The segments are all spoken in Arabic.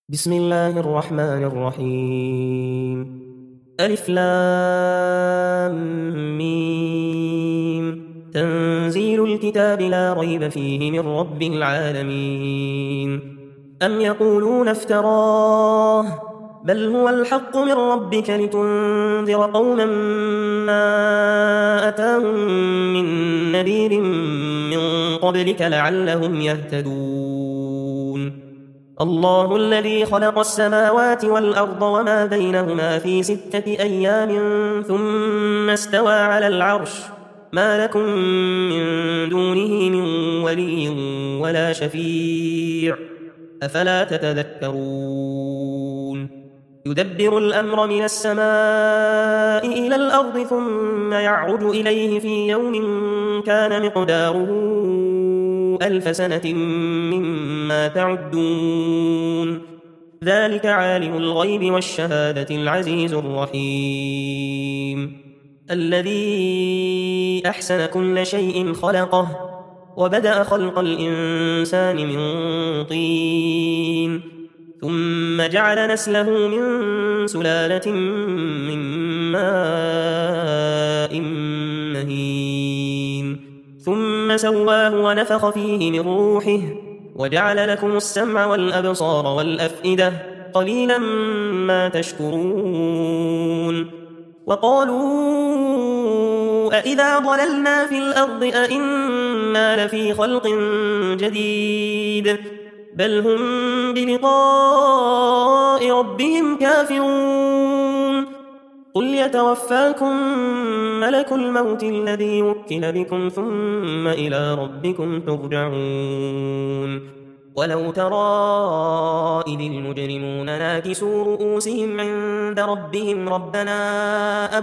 بسم الله الرحمن الرحيم. ألف لام ميم. تنزيل الكتاب لا ريب فيه من رب العالمين. أم يقولون افتراه بل هو الحق من ربك لتنذر قوما ما أتاهم من نذير من قبلك لعلهم يهتدون. الله الذي خلق السماوات والأرض وما بينهما في 6 أيام ثم استوى على العرش ما لكم من دونه من ولي ولا شفيع أفلا تتذكرون. يدبر الأمر من السماء إلى الأرض ثم يعرج إليه في يوم كان مقداره 1000 سنة مما تعدون. ذلك عالم الغيب والشهادة العزيز الرحيم. الذي أحسن كل شيء خلقه وبدأ خلق الإنسان من طين ثم جعل نسله من سلالة من ماء مهين ثم سواه ونفخ فيه من روحه وجعل لكم السمع والأبصار والأفئدة قليلا ما تشكرون. وقالوا أإذا ضللنا في الأرض أإنا لفي خلق جديد بل هم بلقاء ربهم كافرون. قل يتوفاكم ملك الموت الذي وكل بكم ثم إلى ربكم ترجعون. ولو ترى إذ المجرمون ناكسوا رؤوسهم عند ربهم ربنا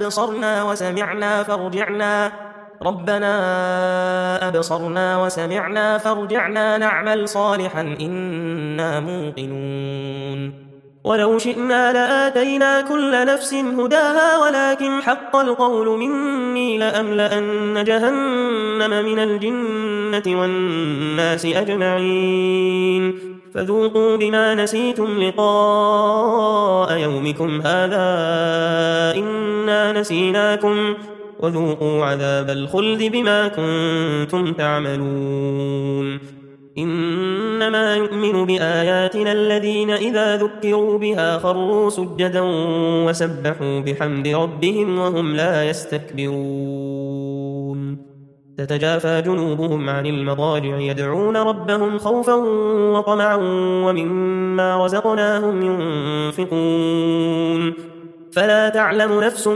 أبصرنا وسمعنا فارجعنا نعمل صالحا إنا موقنون. ولو شئنا لآتينا كل نفس هداها ولكن حق القول مني لأملأن جهنم من الجنة والناس أجمعين فذوقوا بما نسيتم لقاء يومكم هذا إنا نسيناكم وذوقوا عذاب الخلد بما كنتم تعملون. إنما يؤمن بآياتنا الذين إذا ذكروا بها خروا سجدا وسبحوا بحمد ربهم وهم لا يستكبرون. تتجافى جنوبهم عن المضاجع يدعون ربهم خوفا وطمعا ومما رزقناهم ينفقون. فلا تعلم نفس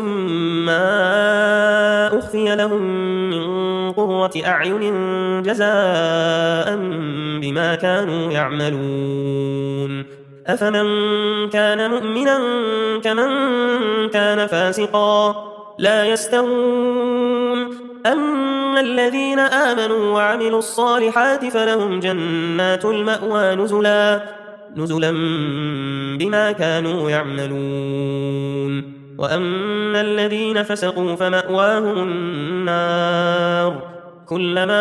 ما أخفي لهم من قرة أعين جزاء بما كانوا يعملون. أفمن كان مؤمنا كمن كان فاسقا لا يستوون. أما الذين آمنوا وعملوا الصالحات فلهم جنات المأوى نزلا بما كانوا يعملون. وأما الذين فسقوا فمأواهم النار كلما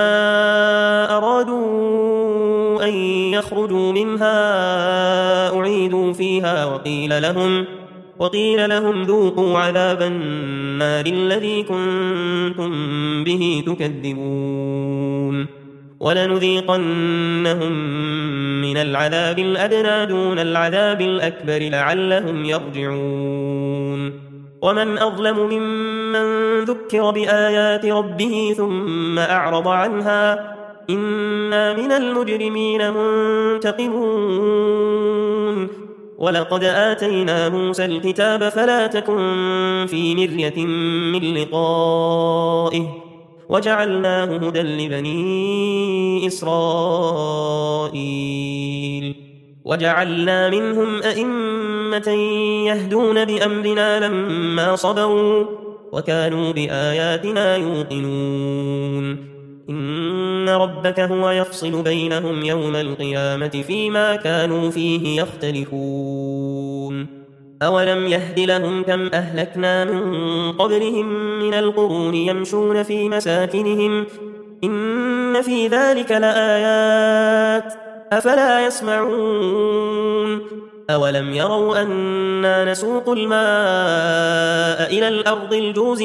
أرادوا أن يخرجوا منها أعيدوا فيها وقيل لهم ذوقوا عذاب النار الذي كنتم به تكذبون. ولنذيقنهم من العذاب الأدنى دون العذاب الأكبر لعلهم يرجعون. ومن أظلم ممن ذكر بآيات ربه ثم أعرض عنها إنا من المجرمين منتقمون. ولقد آتينا موسى الكتاب فلا تكن في مرية من لقائه وجعلناه هدى لبني إسرائيل وجعلنا منهم أئمة يهدون بأمرنا لما صبروا وكانوا بآياتنا يوقنون. إن ربك هو يفصل بينهم يوم القيامة فيما كانوا فيه يختلفون. أولم يهد لهم كم أهلكنا من قبلهم من القرون يمشون في مساكنهم إن في ذلك لآيات أفلا يسمعون أولم يروا أنا نسوق الماء إلى الأرض الجوز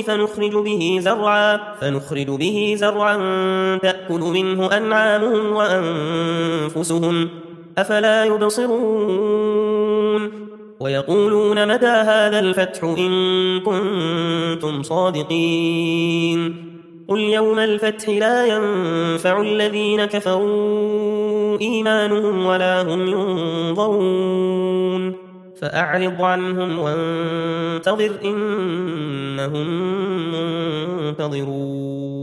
فنخرج به زرعا تأكل منه أنعامهم وأنفسهم أفلا يبصرون ويقولون متى هذا الفتح إن كنتم صادقين قل يوم الفتح لا ينفع الذين كفروا إيمانهم ولا هم ينظرون فأعرض عنهم وانتظر إنهم منتظرون